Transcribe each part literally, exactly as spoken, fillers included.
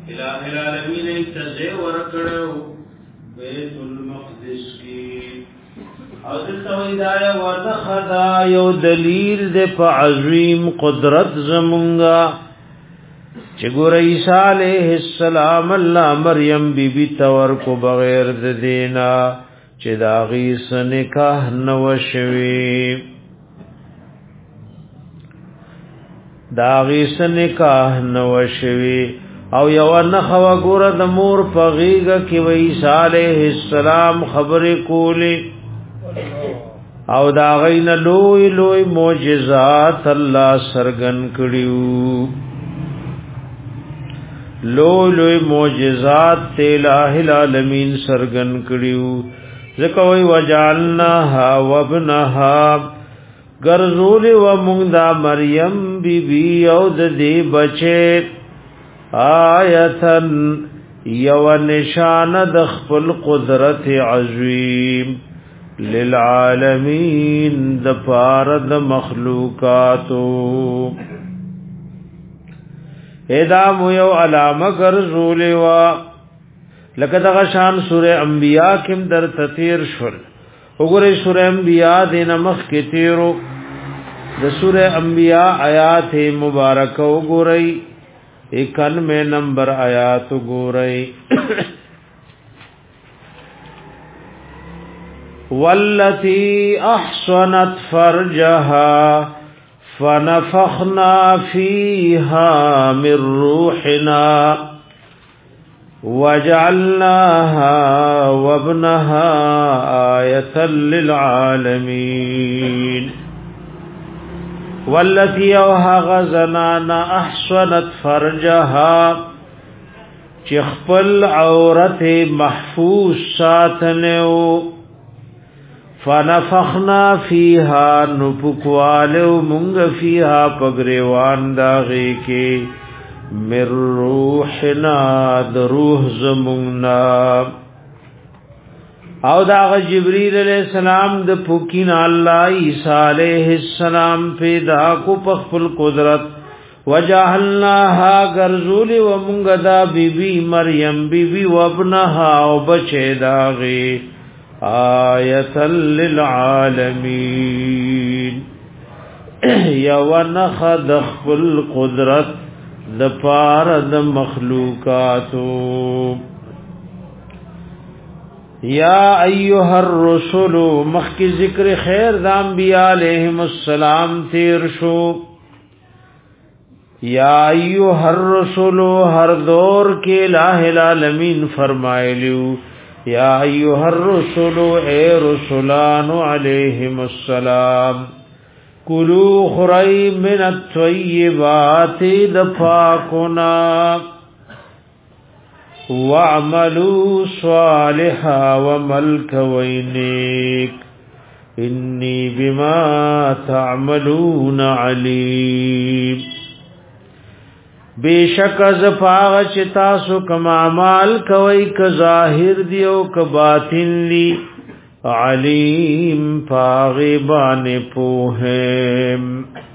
الہ العالمین تزے ورکڑو بیت المقدس کی او دلتا ویدایا ونخدا یو دلیل دے پا عظیم قدرت زمونگا چه گور عیسیٰ علیہ السلام اللہ مریم بی بی تور کو بغیر دینا چه داغی سنکاح نوشوی داغی سنکاح نوشوی او یو نخوا گور د مور په غیګه کې و عیسی علیہ السلام خبرې کولی او دا غین لوی لوی معجزات الله سرګن کړیو لوی لوی معجزات الہ العالمین سرګن کړیو ځکه وی وجعلناها وابنها غرزول و مونږ دا مریم بی بی او د دې بچی آیتن یو نشان د خپل قدرت عظیم للعالمین د پارد مخلوقاتو ادام یو علامه ګرځول وا لکه دغه شان سوره انبیاء کم در تطیر شول وګوره سوره انبیاء د نمخ کې تیرو د سوره انبیاء آیات مبارکه وګورئ اکن میں نمبر آیات گو رئی والتی احسنت فرجها فنفخنا فیها من روحنا وجعلناها وابنها آیتا للعالمین والتی اوها غزنانا احسنت فرجها چخپل عورت محفوظ ساتنیو فنفخنا فیها نپکوالو منگ فیها پگریوان داغی کے من روحنا دروح زمونگنا او دا جبرائیل علیہ السلام د پوکین الله عیسی علیہ السلام پیدا کو پخپل قدرت وجعلناها غرزول و منغدا بی بی مریم بی بی و ابنها او بچه داغي آیت للعالمین یو نخد خپل قدرت د پار د مخلوقاتو یا ایها الرسل مخکی ذکر خیر د انبیاء علیہم السلام تیر شو یا ایها الرسل ہر دور کے الہ العالمین فرمایلیو یا ایها الرسل اے رسولان علیہم السلام کلوا خری من الطیبات دفاقنا وَعْمَلُوا صَالِحًا وَمَلْكَ وَيْنِكَ إِنِّي بِمَا تَعْمَلُونَ عَلِيمٌ بیشک از پاغ چتا سو کما اعمال کوي ک ظاهر دیو ک باطن لی علیم پاغ باندې پوهم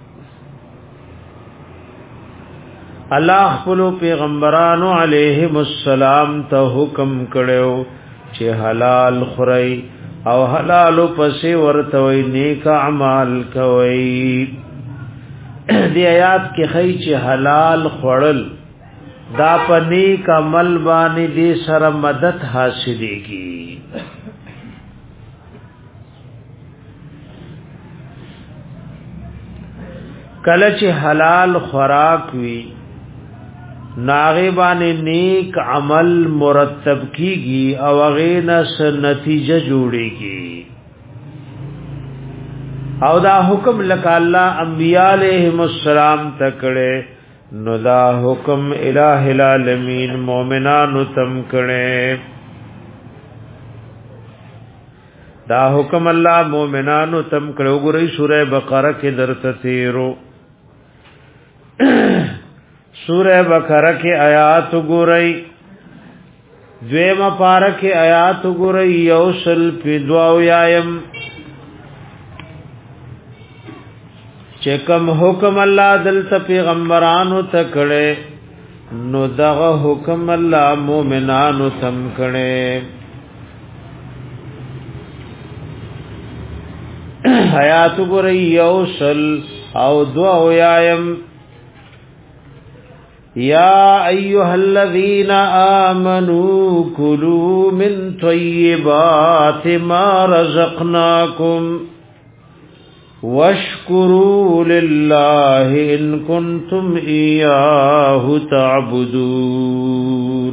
الله خپل پیغمبرانو علیهم السلام ته حکم کړو چې حلال خوري او حلال پسې ورته وي نیک اعمال کوي دی آیات کې خی چې حلال خورل دا په نیک عمل باندې دې سره مدد حاصلېږي کله چې حلال خوراک وي ناغبان نیک عمل مرتب کیگی او غینا سے نتیجہ جوڑے گی او دا حکم لکا اللہ انبیاء علیہم السلام تکڑے نو دا حکم الہ العالمین مومنانو تم کڑے دا حکم اللہ مومنانو تم کڑے گرئی سورہ بقرہ کے در تیرو سورہ بقرہ کے آیات گورئی دویم پارہ کے آیات گورئی یوسل پی دعاو یایم چکم حکم اللہ دلتا پیغمبرانو تکڑے نو دغه حکم الله مومنانو تم کړي حیات ګری یوصل او دعا یایم یا ایها الذین آمنوا کلوا من طیبات ما رزقناکم واشکروا لله ان کنتم ایاه تعبدون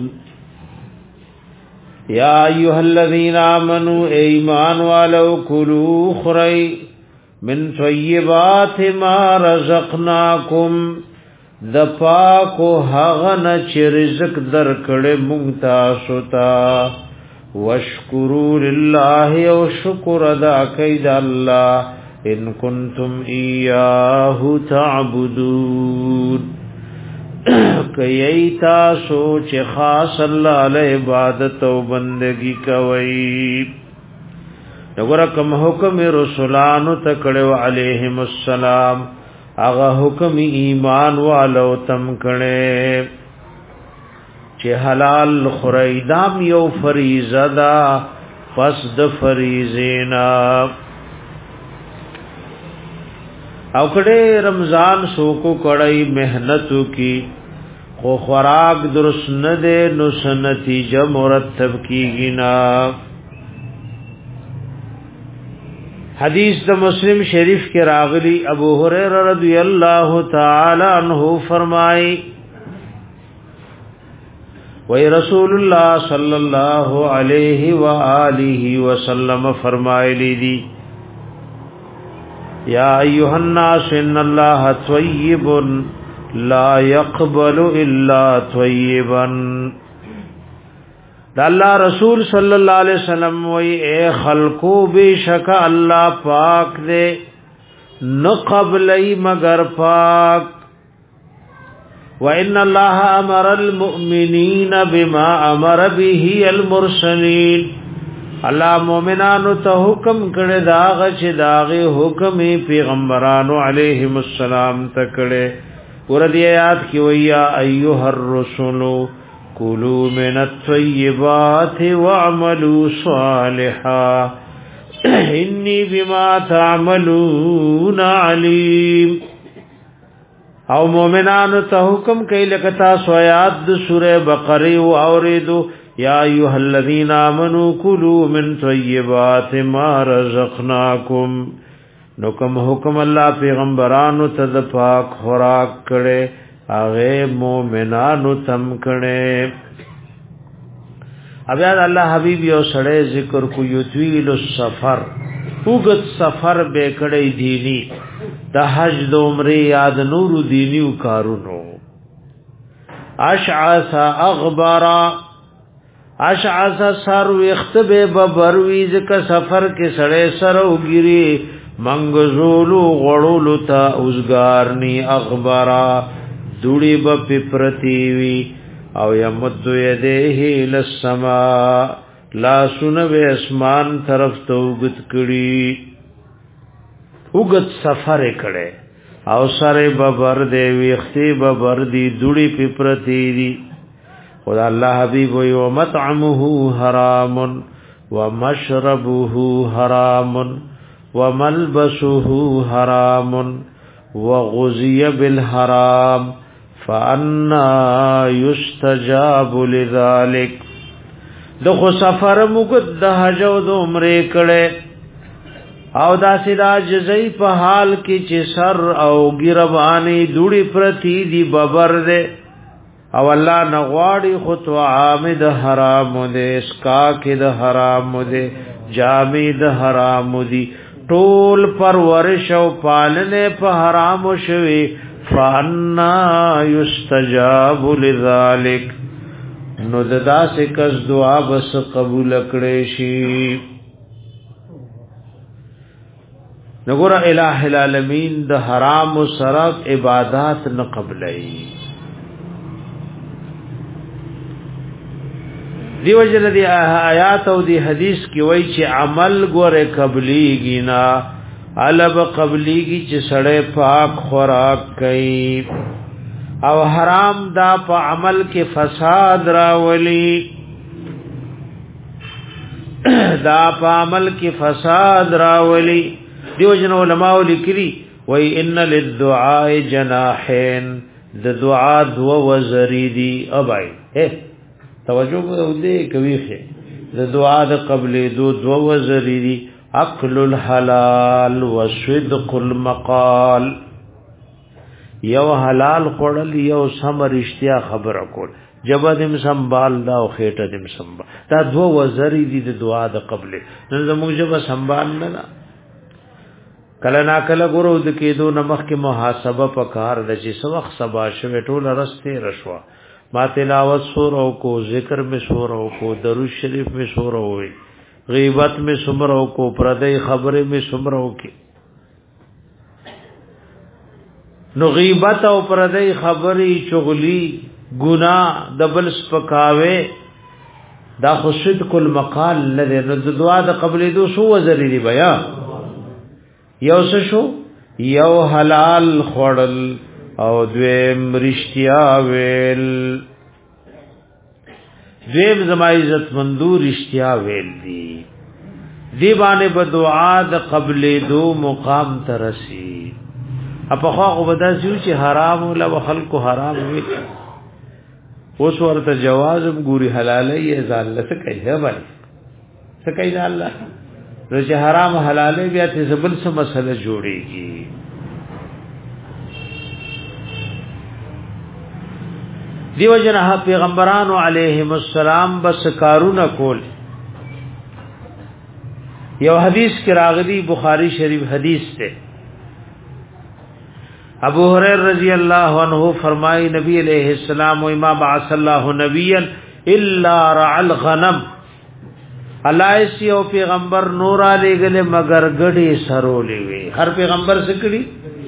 یا ایها الذین آمنوا ایمان والو کلوا خری من طیبات ما رزقناکم د پاکو هغه نه چې رزق درکړې مونږ تاسو ته واشکروا لله او شکر ادا کړئ د الله ان کنتم ایاه تعبدون کئی تاسو چې خاص الله له عبادت او بندگی کوي وګوره کوم حکم رسولانو ته کړو علیهم السلام هغه حکم ایمان والو تم کړي چې حلال خریدام یو فریضه ده پس د فریضینا او کړه رمضان سو کو کړای مهنتو کی خو خوراک درست نه ده نو سنتیجه مرتب کیږي نا حدیث د مسلم شریف کې راغلی ابو هريره رضی الله تعالی عنہ فرمای وی رسول الله صلی الله علیه و آله وسلم فرمایلی دی یا ایها الناس ان الله طیب لا يقبل الا طیبا دا اللہ رسول صلی اللہ علیہ وسلم وی اے خلقو بیشک اللہ پاک دے نقبلی مگر پاک وَإِنَّ اللَّهَ أَمَرَ الْمُؤْمِنِينَ بِمَا أَمَرَ بِهِ الْمُرْسَلِينَ اللہ مومنانو ته حکم کړه داغ چې داغه حکم پیغمبرانو علیهم السلام ته کړه ورته آیات کې ویا ایها الرسول کلوا من الطیبات واعملوا صالحا انی بما تعملون علیم او مومنانو ته حکم کوي لکه تاسو آیات د سوره بقره او اوریدو یا ایها الذین آمنوا کلوا من طیبات ما رزقناکم نو کوم حکم الله پیغمبرانو ته د پاک خوراک کړي هغه مومنانو تم کړي بیا الله حبیب یو سړی ذکر کو یطویل السفر وګت سفر به کړي دینی د حج د عمره یاد نور دینی کارونو اشعث اغبرا اشعث سر وختبه ببروي ځکه سفر کې سړی سره وګيري منګزولو غړولو تا اوسګارني اغبرا دوړي به پرتیوي او یمد یده للسما لا سنو اسمان طرف ته وګت کړي وګت سفر کړي او سره ببر دی ویختي ببر دی دوړي پرتیوي خدا الله حبیب و مطعمه حرام ومشربه حرام وملبسه حرام وغزي بالحرام فانا يستجاب لذلك دغه سفر موږ د حج او د عمره کړه او دا سیدا جزئی په حال کې چې سر او ګربانی دوړي پرتی دی ببر ده او الله نغواړي خطو عامد حرام ده اسکا کې د حرام ده جامې د حرام دي ټول پرورش او پالنه په حرام شوي فانا یستجاب لذلک نو ددا سے کس دعا بس قبول کړي شي نګور الہ العالمین د حرام او سراب عبادت نه قبلای دیو جن دی آیات او دی حدیث کی وای چې عمل ګوره قبلیږي نا الب قبلیږي چې سړی پاک خوراک کوي او حرام دا په عمل کې فساد راولي دا په عمل کې فساد راولي دیو جن علماء لیکلي وای ان للدعاء جناحين د دعا دو وزریدي ابای اے توجه دې کوي خې د دعا د قبل دو دو وزریدي اکل الحلال وصدق المقال یو حلال خورل یو سم رښتیا خبره کول جبدم سنبال دا او خېټه دم سنبال دا دو وزری دي د دعا د قبل نن زموږ جب سنبال نه کله نا کله ګورو د کېدو نمخ کې محاسبه پکار د چې سو وخت سبا شوه ټول رسته رشوا ما تلاوت سور او کو ذکر میں سور او کو درود شریف میں سور ہوئی غیبت میں سمر او کو پردی خبره میں سمر او کی نو غیبت او پردی خبری چغلی گناہ دبل سپکاوے دا خشد کل مقال لده نو دعا د قبل دو سو وزری دی بیا یو شو یو حلال خورل او دویم رشتیا ویل دویم زما عزت مندو رشتیا ویل دی دی باندې په دعا د قبل دو مقام ترسی اپا خواقو بداسیو چی حرام ولا خلق حرام وی اوس ورته جوازم ګوري حلالي ځان له سکه ہے بھائی سکه نه الله نو چې حرام حلالي بیا ته زبل څه مسله جوړيږي دیو جنہ پیغمبرانو علیہم السلام بس کارونه کول یو حدیث کی راغلی بخاری شریف حدیث ته ابو ہریرہ رضی اللہ عنہ فرمائی نبی علیہ السلام و ما بعث اللہ نبیا الا رعى الغنم اللہ اسی او پیغمبر نور علی گلے مگر گڑی سرولے وی ہر پیغمبر سکڑی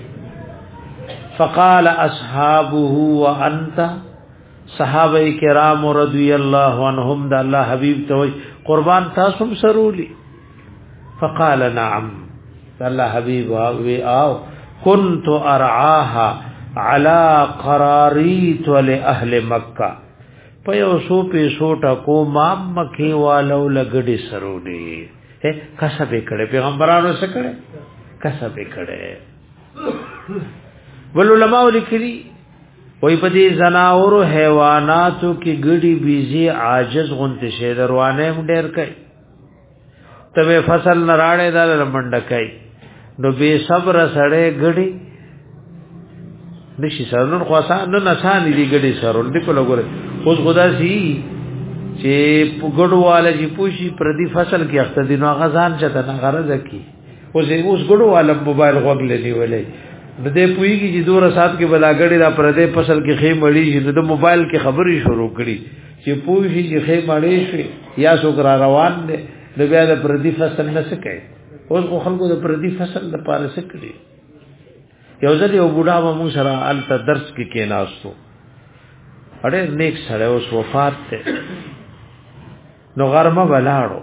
فقال اصحابه وانت صحابہ کرام رضی اللہ عنہم دا اللہ حبیب توئی قربان تاسم سرولی فقال نعم اللہ حبیب وی آو كنت ارعاها على قراريط لاهل مکه پيو سو پیسو ټکو ما مکه والو لګډي سرودي اے کسب کړه پیغمبرانو سره کړه کسب کړه ول علماء لیکلي وای په دې زناور حیواناتو کې ګډي بيزي عاجز غونته شه دروانه ډېر کوي تبه فصل نراړې دل منډه کوي نو بے صبر سړې غړي نشي سرون خاصه نه نسان دي غړي سرول دي په لګره اوس خدا سي چې ګړواله چې پوشي پردي فصل کې اخته دي نو غزان چته نه غرض کی اوس اوس ګړواله موبایل غوګل دی ولې د دې پویږي چې دوه سات کې بلا غړي دا پردي فصل کې خې مړی چې د موبایل کې خبري شروع کړي چې پوشي چې خې مړی شي یا څوک را روان دي د بیا د پردي فصل نه سکے اوس خو خلکو د پردي فصل د پاره سکړي یو ځل یو بوډا مو سره الته درس کې کېناستو اړه نیک سره اوس وفات ته نو غرمه بلاړو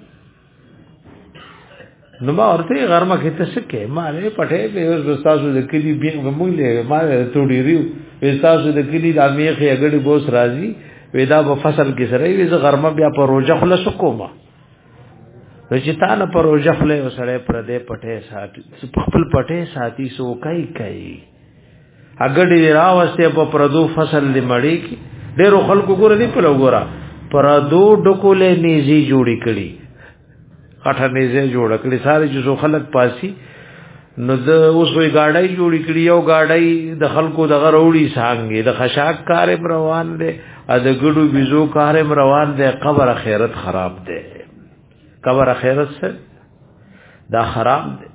نو ما ورته غرمه کې ته سکه ما له پټه به اوس تاسو د کلی بیا موږ ما ټوډی ریو تاسو د کلی د میخه اګړي بوس راځي ودا په فصل کې سره وي ز غرمه بیا په روزه خلاص کوما رجتان پر روزخله وسړې پر دې پټه ساتي خپل پټه ساتي سو کوي کوي اګړي راوسته په پردو فصل دې مړی کی ډېر خلکو ګور دي په لګورا پردو ډکولې نيزي جوړی کړي اټه نيزي جوړ کړي ساري چې خلک پاسي نو د اوس وی گاډای جوړی کړي یو گاډای د خلکو دغه وروړي سانګي د خشاک کار روان دي ا د ګړو بيزو کار روان دي قبر خیرت خراب دي قبر خیرت سے دا خراب دے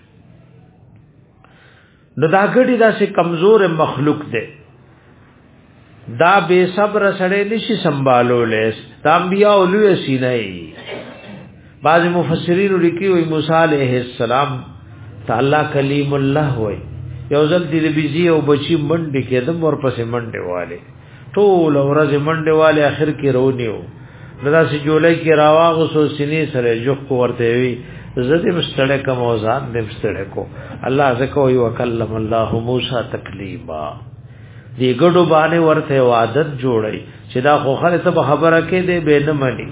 نو دا گڑی دا سے کمزور مخلوق دے دا بے صبر سڑے نشی سنبالو لیس دا انبیاء علوی سینائی بعض مفسرین لکی ہوئی موسیٰ علیہ السلام تا اللہ کلیم اللہ ہوئی یوزل دیل بیزی او بچی منڈی کے دم اور پس منڈے والے طول ورز منڈے والے آخر کی رونی ہو ندا سی جولای کی راواغ سو سینې سره جوخ کو ورته وی زدی مستړه کوم اوزان دې مستړه کو الله زکه وی وکلم الله موسی تکلیما دی ګډو باندې ورته عادت جوړي چې دا خو خلک ته خبره کې دی به نه مني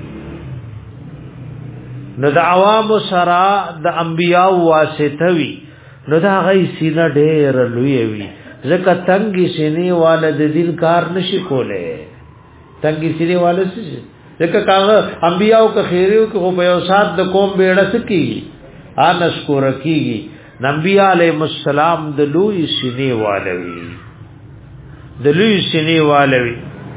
نو د عوام سره د انبیاء واسطه وی نو دا غي سینه ډېر لوی وی ځکه تنګي سینې والد دین کار نشي کوله تنګي سینې والد څه ځکه کاغه انبیاء او خیریو کې په یو سات د قوم بیړه سکی انس کو رکیږي نبی علیہ السلام د لوی سینې والوی د لوی سینې والوی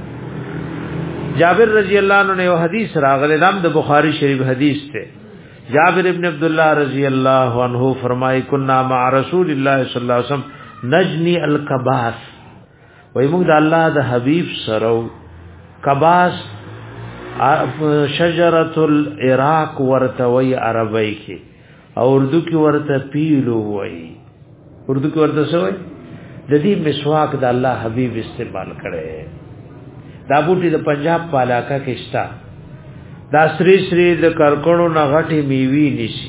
جابر رضی اللہ عنہ نے وہ حدیث راغله نام د بخاری شریف حدیث ته جابر ابن عبداللہ رضی اللہ عنہ فرمائے کنا مع رسول اللہ صلی اللہ علیہ وسلم نجنی الکباس وای موږ د الله د حبیب سره کباس شجرۃ العراق ورتوی عربی کې او اردو کې ورته پیلو وای اردو کې ورته څه وای د دې مسواک د الله حبیب استعمال کړي دا بوټي د پنجاب په علاقہ کې شتا دا سری سری د کرکړو نه غټي میوي نشي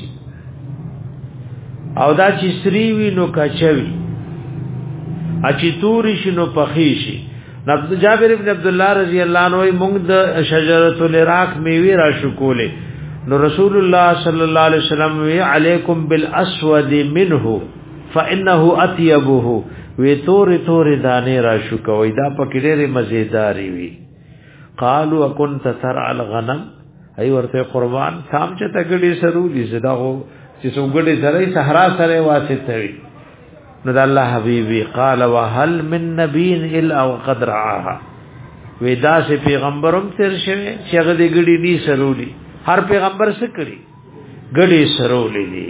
او دا چې سری وی نو کچوي اچي توري شنو پخیشي نبض جابر ابن عبد الله رضی الله عنه موږ د شجرۃ العراق میوي را شکولې نو رسول الله صلی الله علیه وسلم وی علیکم بالاسود منه فانه اطيبه وی تور تور دانه را شو کوي دا پکې ډېرې مزیداری وي قالوا كنت ترعى الغنم ای ورته قربان سام چې تګړي سرولي زدا هو چې څوګړي سره صحرا سره واسطه وي نو د الله حبيبي قال وهل من نبي الا وقد رعاها ودا سے پیغمبرم تر شوه چې هغه دې ګړي دي سرولي هر پیغمبر څه کړی ګړي سرولي دي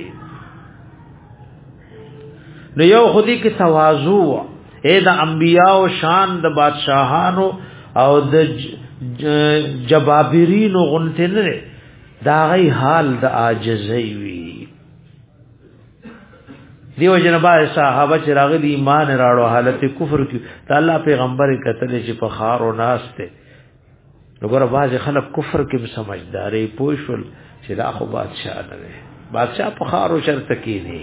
نو یو خودی کی تواضع اے د انبیاء او شان د بادشاہانو او د جبابرینو غنته نه دا غي حال د عاجزی وی دیو جنبا صحابه چې راغلی ایمان راړو حالت کفر کی ته الله پیغمبر کتل چې په خار او ناشته وګوره باز خلک کفر کې سمجھداري پوښول چې دا خو بادشاہ نه دی بادشاہ په خار او شرط کې نه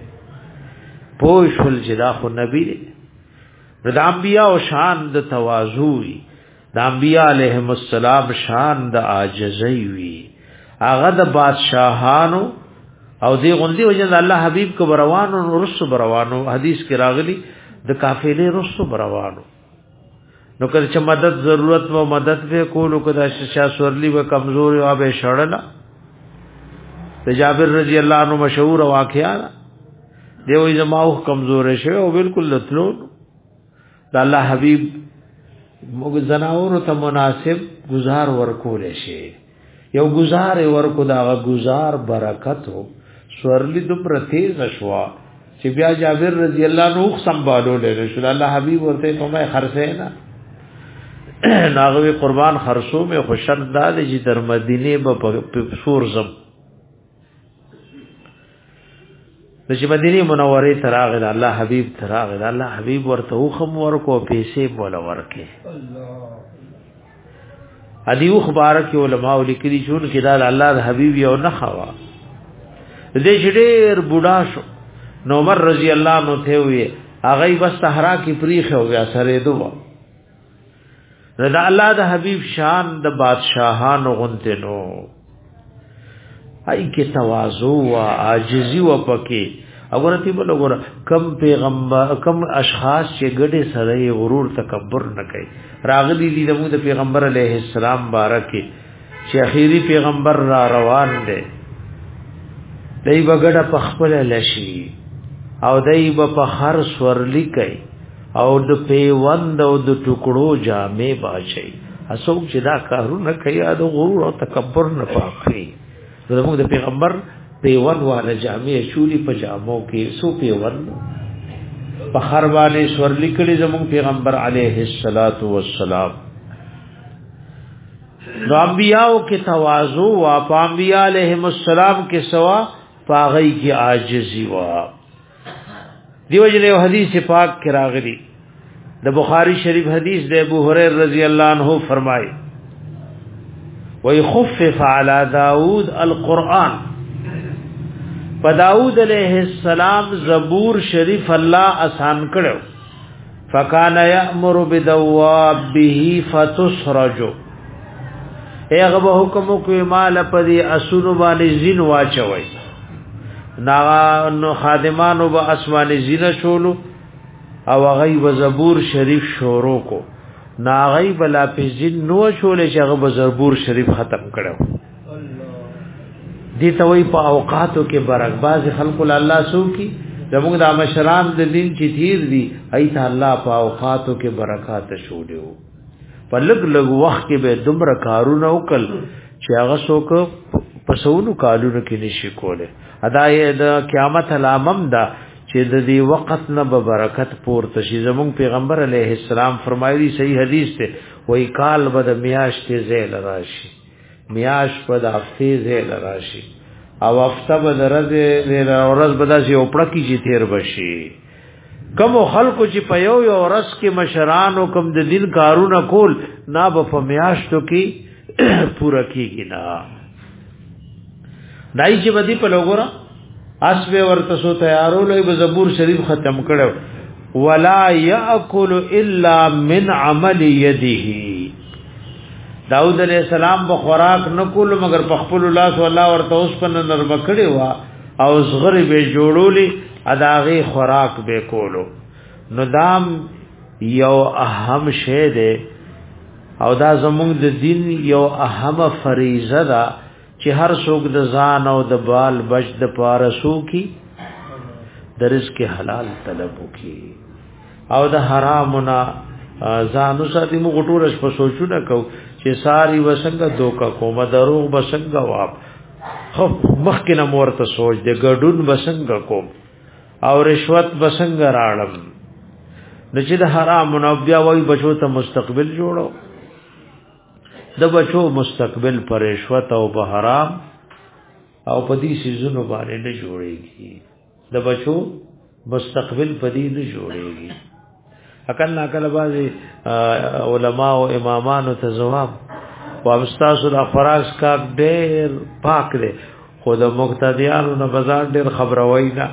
پوښول چې دا خو نبی دی د انبیاء او شان د تواضع د انبیاء علیهم السلام شان د عاجزی وی هغه د بادشاہانو او دی غوندي وجه الله حبیب کو بروانو رسو بروانو حدیث کې راغلی د قافلې رسو بروانو نو کله چې مدد ضرورت و مدد به کولو کدا ششا سورلی و کمزور او به شړلا د جابر رضی الله عنه مشهور واقعا دی وې زماو کمزور شه او بالکل لتلو د الله حبیب موږ زناور ته مناسب گزار ورکول شي یو گزار ورکو دا گزار برکت هو سورلی دومره تیز شوا چې بیا جابر رضی الله عنه سنبالو لري شو الله حبیب ورته کومه خرڅه نه ناغوی قربان خرصو میں خوشن داد جی در مدینه با سور زم چې مدینه منوره تراغ الله حبیب تراغ الله حبیب ورته وخم ورکو پیسې بوله ورکه ادیو خبرک علماء لیکلي شون چې دا الله حبیب یو نه خوا دې ډېر بوډا شو نو عمر رضی الله عنه ته وي هغه بس صحرا کې پریخه او بیا سره دوه رضا الله د حبیب شان د بادشاہانو غنته نو ای کې تواضع او عاجزی و پکې وګورئ په لګور کم پیغمبر کم اشخاص چې ګډه سره غرور تکبر نه کوي راغلي دي د پیغمبر علیه السلام بارکه چې اخیری پیغمبر را روان دي دای بغړه په خپل لشي او دای په خر سورلی کوي او د پیوند او د ټوکړو جامې باچي اسوک چې دا کارونه کوي د غرور او تکبر نه پاکي زموږ د پیغمبر پیوند والا جامې شولي پجامو کې سو پیوند په خر باندې سورلی کړي زموږ پیغمبر علیه الصلاۃ والسلام نو انبیاء کې تواضع او انبیاء علیهم السلام کې سوا پاغی کی عاجزی وا دیو جن حدیث پاک کې راغلی د بخاری شریف حدیث د ابو هريره رضی الله عنه فرمایي ويخفف على داود القرآن په داود علیہ السلام زبور شریف الله آسان کړو فکان یامر بدوابه فتسرج هغه به حکم کوي مال پدی اسونو باندې زین واچوي نا نو خادمانو به اسمان زین شولو او غیب زبور شریف شروع کو نا غیب لا پزین نو شولې چې هغه زبور شریف ختم کړو دي ته وی په اوقاتو کې برک باز خلق الله سو کی زموږ د مشران د دین چې تیر دي ایت الله په اوقاتو کې برکات شوړو په لګ لګ وخت کې به دومره کارونه وکړ چې هغه څوک په سونو کالونو کې نشي کوله ادايه د قیامت علامم ده چې د دې وخت نه به برکت پورته شي زموږ پیغمبر علیه السلام فرمایلی صحیح حدیث ته وای کال به د میاشتې زیل راشي میاش په د هفته زیل راشي او هفته به درځه ورځ به داسې اوپړه کې چې تیر بشي کوم خلکو چې په یو یو ورځ کې مشران او کوم د دین کارونه کول نه به په میاشتو کې پورا کیږي نه دای چې بدی په لګورا اس به ورته سو تیارولې به زبور شریف ختم کړو ولا یاکل الا من عمل یده داود علیہ السلام په خوراک نکول مگر په خپل الله صلی الله ورته اوس په نرم کړي وا او صغری به جوړولې اداغه خوراک به کولو نو دام یو اهم شی ده او دا زموږ د دین یو اهم فریضه ده چې هر څوک د ځان او د بال بچ د پارسو کی د رزق حلال طلب وکي او د حرامنا ځانو ساتي موږ ټول په سوچو نه کو چې ساری وسنګ دوکا کومه دروغ بسنګ واب خو مخکې نه مورته سوچ دې ګډون بسنګ کوم او رشوت بسنګ راړم د چې د حرام نو بیا وای بچو ته مستقبل جوړو د بچو مستقبل پر رشوت او په حرام او په دې سيزونو باندې نه جوړيږي د بچو مستقبل په دې نه جوړيږي اکل ناکل بازي علماء او امامانو ته جواب او استاد د فراز کا ډېر پاک دی خو د مقتدیانو نه بازار ډېر خبروي نه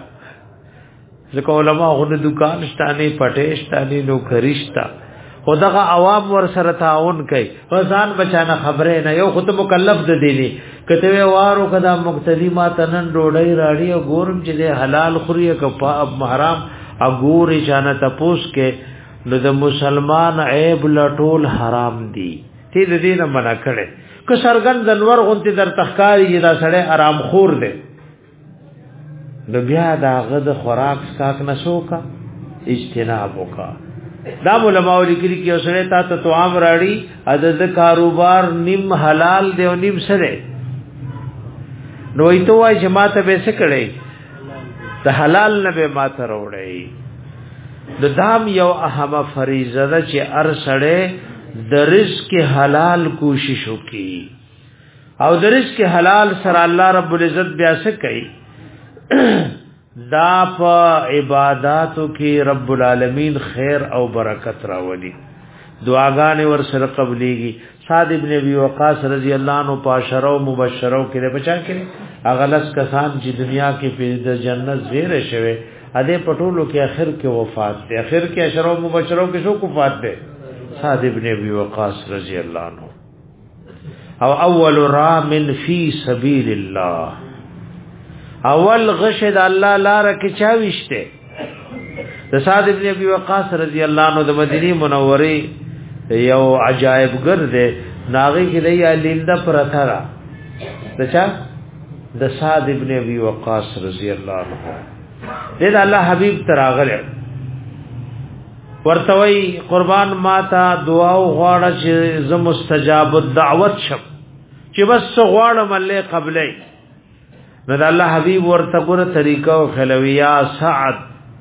ځکه علماء غو د دکان شتانه پټېشتانه نو خریشتا خدغه عوام ور سره تعاون کوي ځان بچانه خبره نه یو خود مکلف د دیني کته وارو کدا مقتدی ما تنن ډوډۍ راړي او ګورم چې حلال خوري کپا حرام اګوري چانه تپوس کې نو د مسلمان عیب لټول حرام دي تی د دینه منع کړي که سرګن دنور غونتی در تخکاری دا سړی آرام خور دی نو بیا دا غد خوراک سکاک نسوکا اجتناب وکا دا علماء لیکلي کې اوسره تا ته تو عام راړي عدد کاروبار نیم حلال دی او نیم سره نو ایتو وای جماعت به څه کړي ته حلال نه به ماته وروړي د دام یو اهم فریضه ده چې ار سړی د رزق حلال کوشش وکي او د رزق حلال سره الله رب العزت بیا څه کوي دا په عبادتو کې رب العالمین خیر او برکت راولي دعاګانې ور سره قبليږي صاد ابن ابي وقاص رضی الله عنه پاشرو مبشرو کې بچا کړي اغلس کسان چې دنیا کې په جنت زیره شوه اده پټولو کې اخر کې وفات ده اخر کې اشرو مبشرو کې شو وفات ده صاد ابن ابي وقاص رضی الله عنه او اول رامن فی سبیل الله اول غشد الله لار کې چاويشته د صاد ابن ابي وقاص رضی الله عنه د مدینه منوره یو عجائب ګرځه ناغي کې دی الینده پرثرا دچا د صاد ابن ابي وقاص رضی الله عنه دې الله حبيب تراغله ورتوي قربان ماتا دعا او غواړه چې زم مستجاب الدعوت شم چې بس غواړم الله قبلې نو د الله حبيب ورته ګوره طریقه او خلویا سعد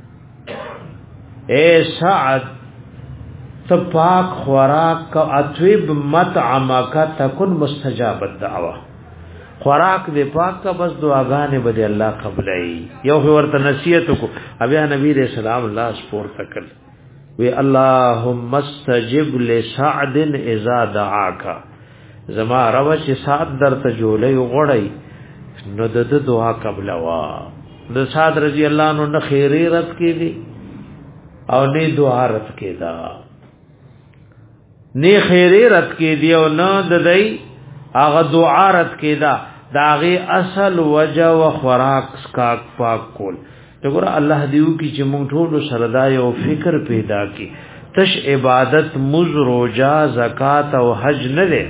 اے سعد تپاک خوراک کا اطيب مطعمک تکن مستجاب الدعوه خوراک دې پاک کا بس دعاګانې به الله قبلې یو ورته نصیحت کو بیا نبی رسول الله الله سپور تکل وی اللهم استجب لسعد اذا دعاك زما رب چې سعد درته جوړې غړې نو د دعا قبل وا د سعد رضی الله عنه نه خیری رد کړي او نه دعا رد کېدا نه خیره رد کېدی او نه ددای هغه دعا رد کېدا داغه اصل وجه او خوراک سکاک پاک کول دغه الله دیو کی چې مونږ ټول سردا یو فکر پیدا کی تش عبادت مز روجا زکات او حج نه ده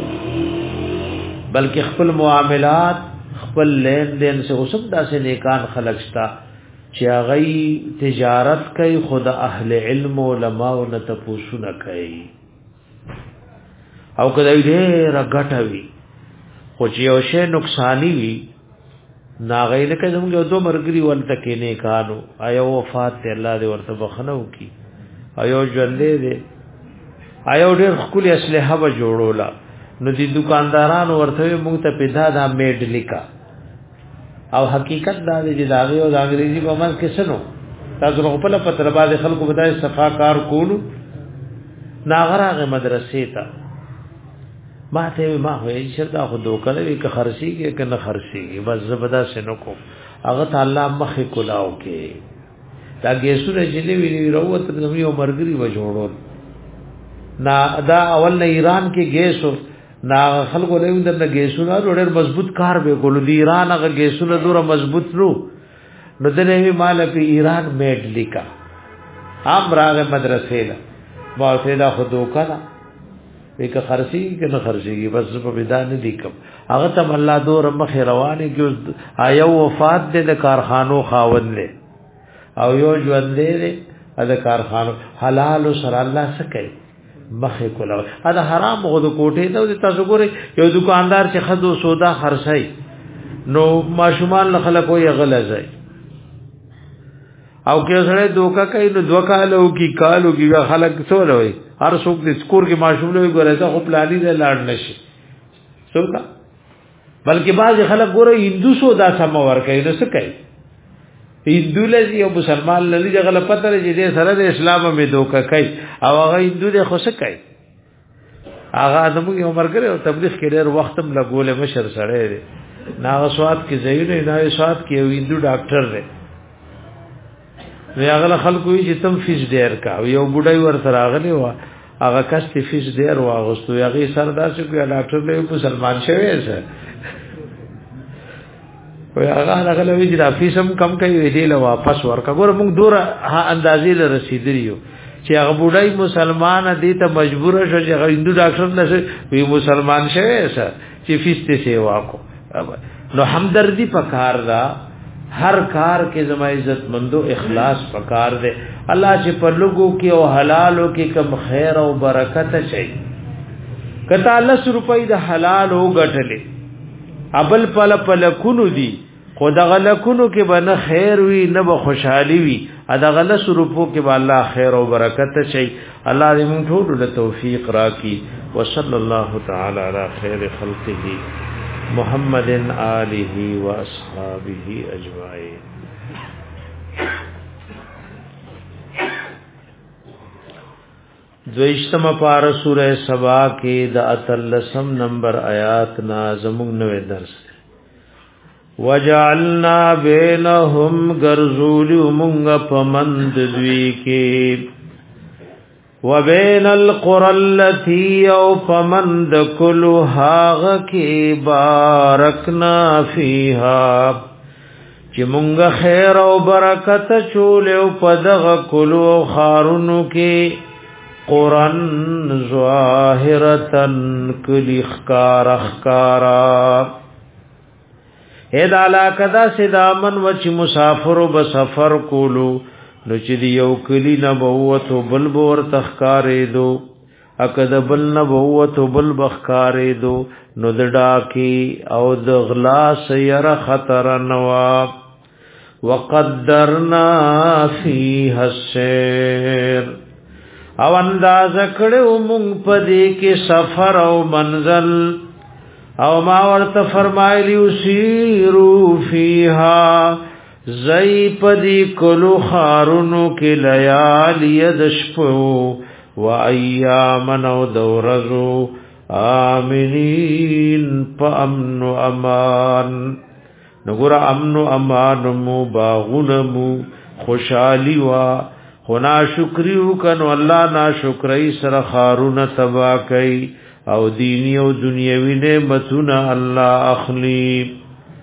بلکې خپل معاملات خپل لین دین سے اوسم داسې نیکان خلق شتا چې هغه تجارت کوي خود اهل علم علماء او تپوسو نه کوي او کله دې رغټوي خو چې یو شی نقصانی وي ناغې لکه زموږ یو دو مرګري ولته کې نه کانو آیا وفات ته الله دې ورته بخنو کی آیا ژوندې دې آیا ډېر خپل اسلحه به جوړولا نو دي دکاندارانو ورته موږ ته پیدا دا میډ لیکا او حقیقت دا دی چې داغه او انګریزي په من کې سنو تاسو په خپل پتر باندې خلکو بدای صفا کار کولو ناغراغه مدرسې ته ما ته ما وې شردا خو دوکره وی که خرسي کې کنه خرسي بس زبدا سينو کو هغه تعالی مخې کولاو کې دا ګیسونه چې وی وروت د یو مرګري و جوړول نا دا اول نه ایران کې ګیسو نا خلکو له دې نه ګیسونه ډېر مضبوط کار به کول دي ایران هغه ګیسونه ډېر مضبوط نو نو دنه مال په ایران میډ لیکا هم راغه مدرسې لا واته دا خودو کړه یک خرسي کنه خرسي بس په بدان دي کوم هغه تم الله دور مخ روانه کې آیو وفات دې د کارخانو خاوند له او یو ژوند دې د کارخانو حلال سره الله سکه مخه کوله دا حرام غو د کوټې ته تاسو ګورئ یو دکاندار چې خدو سودا خرڅای نو ماشومان خلکو یې غلځي او کې سره دوکا کوي نو دوکالو کی کالو کی خلک سولوي هر څوک د سکور کې ماشوم له ګورې ته خپل علي دې لاړ نشي څوک بلکې بعض خلک ګورې هندو سودا سم ور کوي نو څه کوي هندو لذي او مسلمان لذي غل پته لري چې سره د اسلام مې دوکا کوي او هغه هندو دې خوش کوي هغه ادمو یو مرګره او تبلیغ کې ډېر وختم لګولې مشر سره دی ناغه سواد کې زیونه نه سواد کې یو هندو ډاکټر دی نو هغه خلکو چې تم فیس ډیر کا یو بډای ور سره غلی و هغه کس ته فیس ډیر واغستو هغه سردار چې کوي ډاکټر له مسلمان شوی سره وی هغه هغه له ویل فیس هم کم کوي دی له واپس ورکا ګور موږ دوره اندازې له رسیدلیو چې هغه بډای مسلمان دي ته مجبور شو چې هغه هندو ډاکټر نشه وی مسلمان شوی سره چې فیس ته سیوا کو نو همدردی پکار دا ہر کار کے زما عزت مندو اخلاص پکار دے اللہ چې پر لوگو کې او حلالو کې کم خیر او برکت شي کتا لس روپۍ د حلال او غټلې ابل پل پل کونو دی خود غلکونو کې بنه خیر وی نه به خوشحالي وی ادا غلس روپو کې به الله خیر او برکت شي الله دې موږ ټول له توفیق راکړي وصلی الله تعالی علی خیر خلقه محمد آلہ و اصحابہ اجمعین دویشتم پارہ سورہ سبا کے دا اتلسم نمبر آیات نازمون نوے درس وجعلنا بینہم گرزولی منگ پمند دوی کے وبین القرى التي او فمند كل هاغ کی بارکنا فیها چې مونږ خیر او برکت چول او پدغ کلو خارونو کې قران ظاهرتن کلی خکار خکارا اې دا لا کدا سدامن و چې مسافر وبسفر کولو نو چې دی یو کلی نبوت بل بور تخکارې دو اکد بل نبوت بل بخکارې دو نو دډا کی او د غلاس ير خطر نوا وقدرنا فيها السير او انداز کړو مونږ په دې کې سفر او منزل او ما ورته فرمایلی سیرو فیها زئی پدی کلو خارونو کې لیالی دشپو و ایامن او دورزو آمینین پا امن و امان نگورا امن و امان مو باغون مو خوشحالی و خو ناشکریو کنو الله ناشکری سره خارونه تبا کوي او دینی او دنیوي نعمتونه الله اخلي.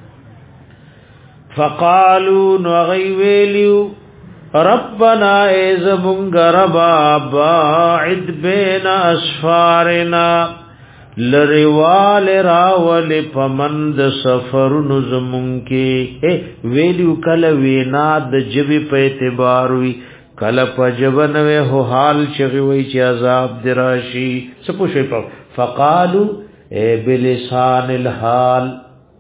فقالوا نغي ویلیو ربنا ایزمونگ ربا باعد بین اسفارنا لروال راول پمند سفر نزمون کی ویلیو کل ویناد جبی پہ اعتباروی کل پا جبنوی ہو حال چغوی چی عذاب دراشی سپوشوی پا فقالو اے بلسان الحال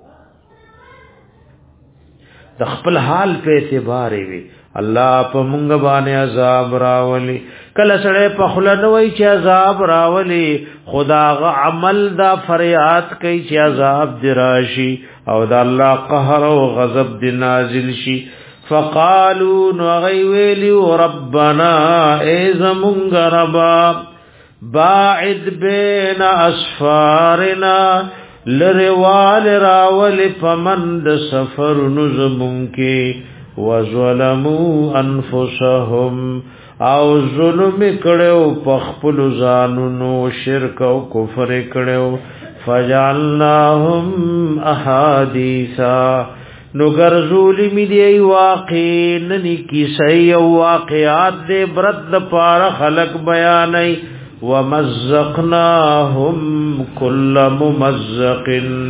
د خپل حال په اعتبار وي الله په مونږ باندې عذاب راولي کله سره په خلنه وای چې عذاب راولي خدا غ عمل دا فریاد کوي چې عذاب دراشي او د الله قهر او غضب دی نازل شي. فقالوا نغيويلي ربنا ايزمونغ ربا باعد بين اسفارنا لروال راول پمند سفر نزمون کی وظلموا انفسهم او ظلم کړو پخپل ځانونو شرک او کفر کړو فجعلناهم احادیثا نو ګرځول می دی واقع ننی کی صحیح واقعات دې برد پار خلق بیانای ومزقناهم كل ممزق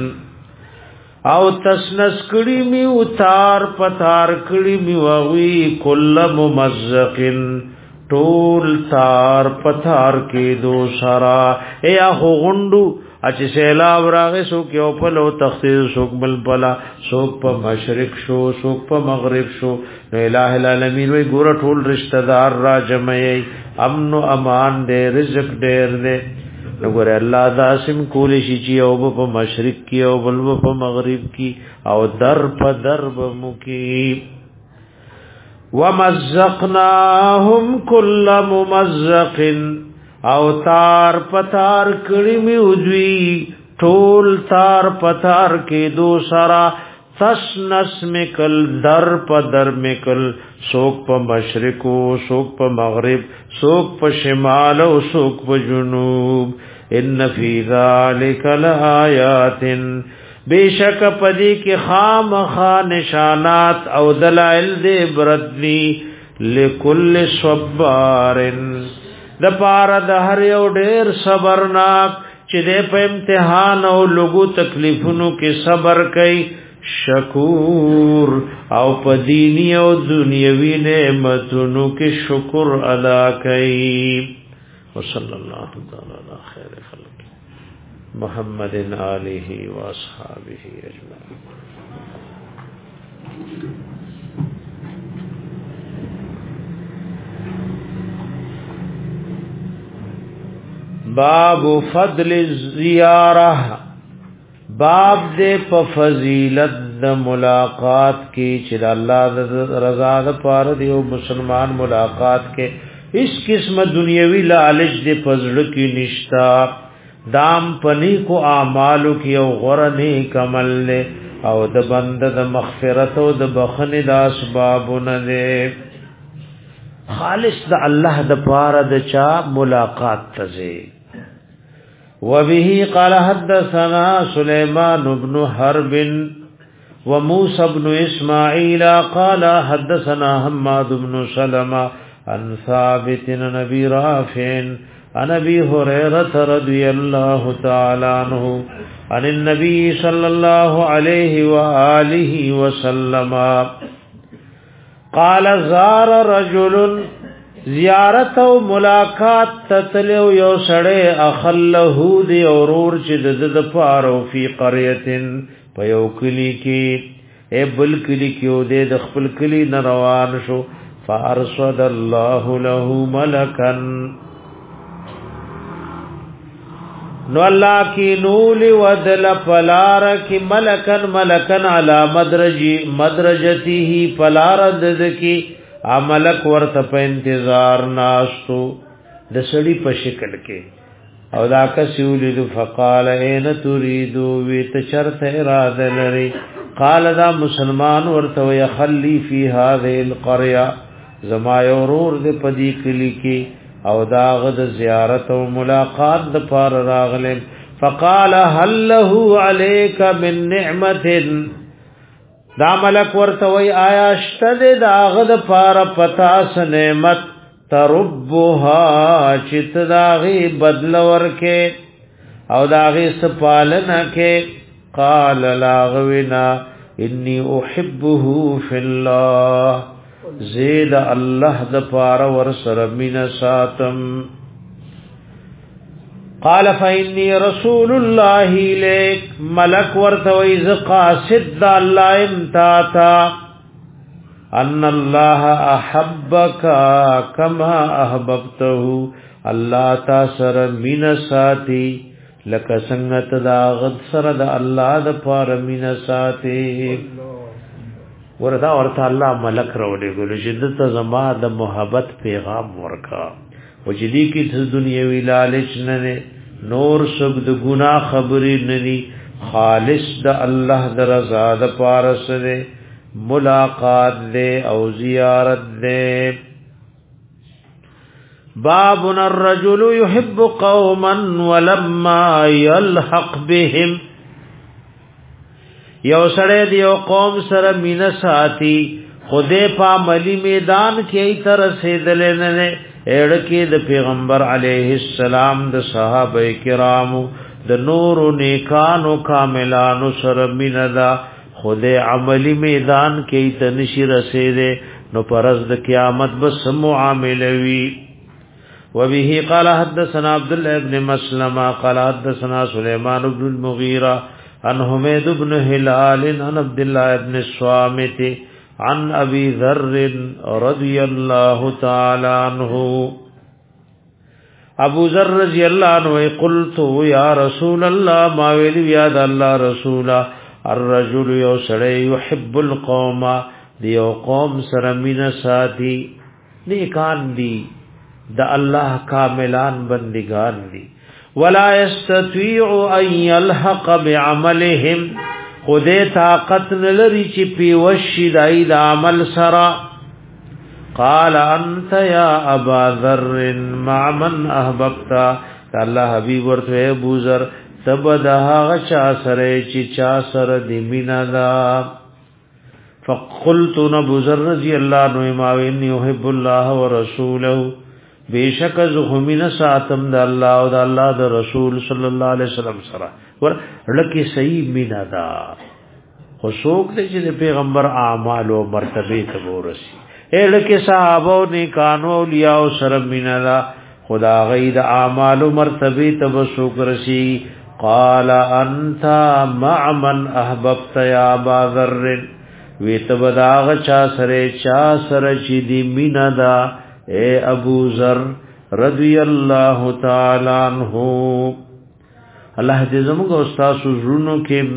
او تسنس کړي می اتار پتار کړي می وغي كل ممزق ټول تار پتار کې دو سرا ایا غوندو اچ سیلاب راغه سو کې او په لو تخصیص سوک بل بلا سوک په مشرق شو سوک په مغرب شو نو الٰه العالمین وی ګور ټول رشتہ دار را جمعي امن و امان دې رزق ډېر دې نو ګور الله داسم کول شي چې او په مشرق کې او بل په مغرب کې او در په درب مکی ومزقناهم كل ممزق او تار پتار کړي می ودوی ټول تار پتار کې دو سرا تسنس مکل در په در مکل سوک په مشرق او سوک په مغرب سوک په شمال او سوک په جنوب ان فی ذلک لآیات بیشک پدی کې خامخا نشانات او دلائل دې بردنی لکل صبارن د پاره د هر یو ډیر صبرناک چې د په امتحان او لوګو تکلیفونو کې صبر کوي شکور او په دینی او دنیوي نعمتونو کې شکر ادا کوي. وصلی الله تعالی علی خیر خلق محمد آله و اصحابہ اجمعین. باب فضل الزیارہ باب دې په فضیلت د ملاقات کې چې الله د رضا د پاره دی او مسلمان ملاقات کې اس قسم دنیوي لالچ دې پزړ کې نشتا دام پنی کو اعمالو کې او غرنه کمل له او د بند د مغفرت او د بخنه د اسبابونه دې خالص د الله د پاره د چا ملاقات تزه. وبه قال حدثنا سليمان بن حرب وموسى بن اسماعيل قال حدثنا حماد بن سلمة عن ثابت بن ابي رافع عن ابي هريره رضي الله تعالى عنه عن النبي صلى الله عليه واله وسلم قال زار رجل زیارت او ملاقات تتلو یو سړی اخله دی اورور چې د د پارو فی قريه په یو کلی کې ای بل کلی کې د خپل کلی نه روان شو فارصد الله له ملکا نو الله کې نول ودل پلار کې ملکن ملکن علی مدرجی مدرجته پلار د کی عملک ورته په انتظار ناشتو د سړی په شکل کې او دا کسولید فقال اين تريدو وی ته چرته اراده لري قال دا مسلمان ورته يخلي في هذه القريه زما اورور دې پدی کلی کې او داغ د زیارت او ملاقات د پار راغلم فقال هل له عليك من نعمه دا ملک ورته وی آیا شته داغ د پار پتا س نعمت تربها چت داغي بدل ورکه او داغي سپالنه کې قال لا غوینا انی احبه فی الله زید الله د پار ور سره من ساتم قال فإني رسول الله الیک ملک ورته وی ز قاصد الله امتاتا ان الله احبک کما احببته الله تا سره من ساتي لکه څنګه ته دا غد سره د الله د پاره مینا ساتي وردا ورته الله ملک راوړي ګل شدت زما د محبت پیغام ورکا وجدي کی د دنیوي لالچ نه نور سب د ګنا خبرې نه خالص د الله د رضا د پاره سره ملاقات دې او زیارت دې باب الرجل يحب قوما ولما يلحق بهم یو سړی دی یو قوم سره مینا ساتي خوده په عملی میدان کې تر رسیدل نه نه اړه کې د پیغمبر علیه السلام د صحابه کرامو د نور نیکانو کاملانو سره مینا دا خوده عملی میدان کې تنشي رسیدل نو پرز د قیامت بس معاملې وی وبه قال حدثنا عبد الله بن مسلمة قال حدثنا سليمان بن المغيرة عن حميد بن هلال عن عبد الله بن الصامت عن ابي ذر رضي الله تعالى عنه ابو ذر رضي الله عنه قلت يا رسول الله ما ویل یا الله رسولا الرجل يسري يحب القوم دیو قوم سره من ساتي نیکان دی دا الله کاملان بندگان دی ولا يستطيع ان يلحق بعملهم خدای طاقت نلري چې پی وشي دای د عمل سرا قال انت يا ابا ذر مع من احببت الله حبيب ورته ابو ذر تبدها چا سره چې چا سره دی مینا دا فقلت ابو ذر رضی الله عنه ما واني يحب الله ورسوله بیشک زخمین ساتم د الله او د الله د رسول صلی الله علیه وسلم سره ور لکه صحیح مینا دا خو څوک دې چې پیغمبر اعمال او مرتبه ته ورسی اے لکه صحابه او نیکانو اولیاء سره مینا دا خدا غید اعمال او مرتبه ته وسوک رسی قال انت مع من احببت یا ابا ذر وی تبداغ چا سره چا سره چې دی مینا دا اے ابو ذر رضی اللہ تعالی عنہ الله دې زموږ استاد زړونو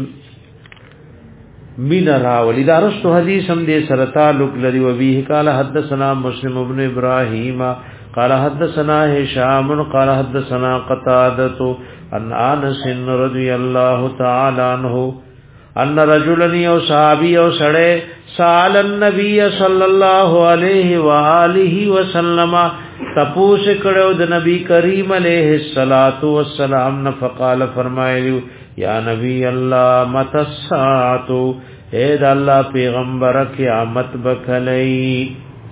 کې مینا راولي دا رسو حدیث هم دې سره تعلق لري و به قال حدثنا مسلم ابن ابراهيم قال حدثنا هشام قال حدثنا قتادة عن انس رضی اللہ تعالی عنہ ان رجلا یو صحابی یو سړی سال النبی صلی الله علیه و آله وسلم تپوس کړو د نبی کریم علیه الصلاۃ والسلام نه فقال فرمایلی یا نبی الله متسات اے د الله پیغمبر قیامت بکلی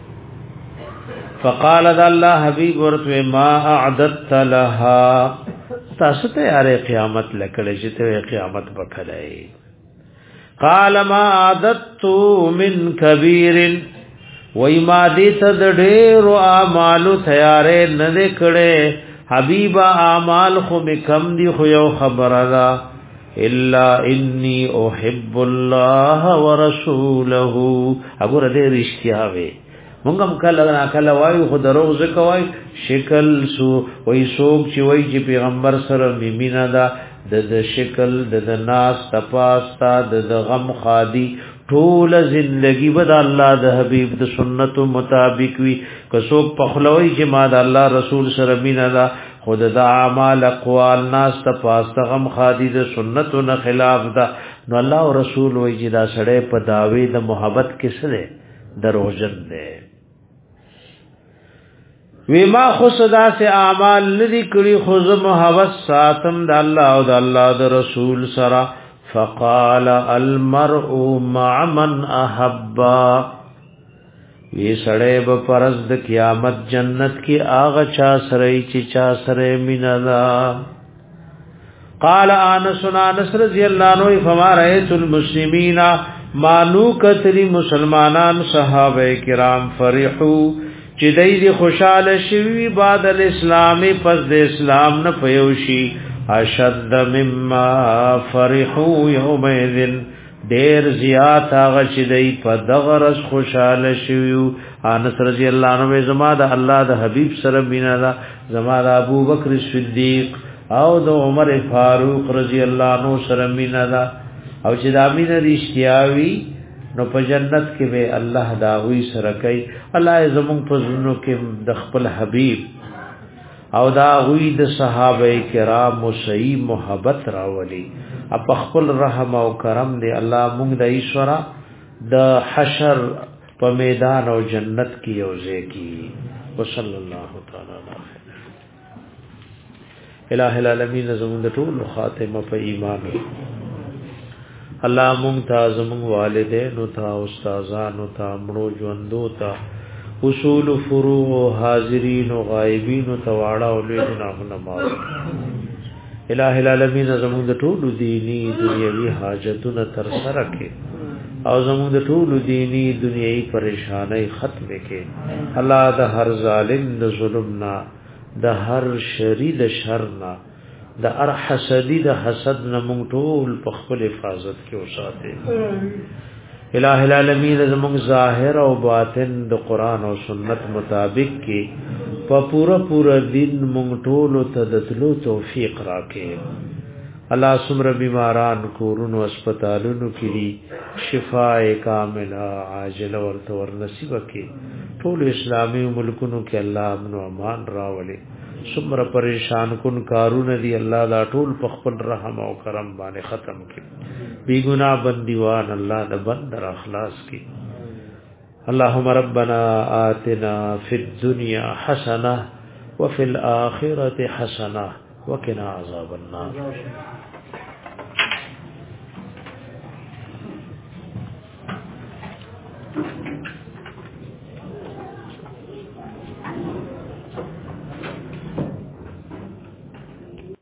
فقال د الله حبیب ورته ما اعددت لها تاسو ته یاره قیامت لکړی چې ته قیامت بکلی قال ما عادت من کبیر وای ما دې ته ډېر اعمال تیارې نه دکړې حبیبا اعمال خو بکم دی خو یو خبره ده الا انی احب الله ورسوله وګوره دې رښتیا وي مونږ هم کله نه کله وایو خو دروغ ځکه وای شکل سو وای سوق چې وای چې پیغمبر سره میمینا ده د د شکل د د ناس تپاستا د د غم خادي ټول زندگی بد الله د حبیب د سنت مطابق وی که څوک پخلوي چې ما د الله رسول سره مینا ده خود د اعمال اقوال ناس تپاستا غم خادي د سنت نه خلاف ده نو الله او رسول وی چې دا سړی په داوی د محبت کې سره دروژن ده وی ما خصدا سے اعمال ندی کړي خو زم هوس ساتم د الله او د الله د رسول سره. فقال المرء مع من احب، وی سړی به پرز د قیامت جنت کې آغا چا سره چې چا سره مینا دا. قال انس انس رضی الله عنه فما رأيت المسلمین مانو کتری مسلمانان صحابه کرام فرحو چې دای دي خوشاله شوی بعد الاسلام پس د اسلام نه پيوشي اشد مما فرحو یومئذ ډیر زیات هغه چې دای په دغرس خوشاله شوی. انس رضی الله عنه زما د الله د حبیب سره مینا دا، زما د ابو بکر صدیق او د عمر فاروق رضی الله عنه سره مینا دا، او چې دا مینا رښتیاوي نو په جنت کې به الله دا وی سره کوي. الله زمون په زونو کې د خپل حبيب او دا وی د صحابه کرام صحیح محبت راولي. په خپل رحم او کرم دی الله موږ د ایشورا د حشر په میدان او جنت کې یوځای کی. وصلی الله تعالی علیه الہ العالمین. زمون د ټول خاتمه په ایمان. الله مونږ ته زمونږ والدینو ته استادانو ته مړو ژوندو ته اصول فروع حاضرین او غایبین ته واړه او لوی ګناهونه معاف. الہ العالمین زمونږ د ټول دینی دنیوي حاجتونه تر سره کړي او زمونږ د ټول دینی دنیوي پریشانای ختم کړي. الله د هر ظالم د ظلمنا، د هر شری د شرنا، د ار حسدی د حسد نمون ټول په خپل حفاظت کې اوساته. الہ العالمین زمون ظاهر او باطن د قران او سنت مطابق کې په پورا پورا دین مونږ ټول ته د تلو توفیق راکړي. الله سمره بیماران کورونو هسپتالونو کې دي شفاء کامله عاجله ورته ور نصیب کړي. ټول اسلامي ملکونو کې الله امن او امان راولي. سمره پریشان کن کارونه دی الله دا ټول په خپل رحم او کرم باندې ختم کړي. بی ګناه بندیوان الله د بندر اخلاص کړي. اللهم ربنا آتنا فی الدنيا حسنه وفي الاخره حسنه وقنا عذاب النار.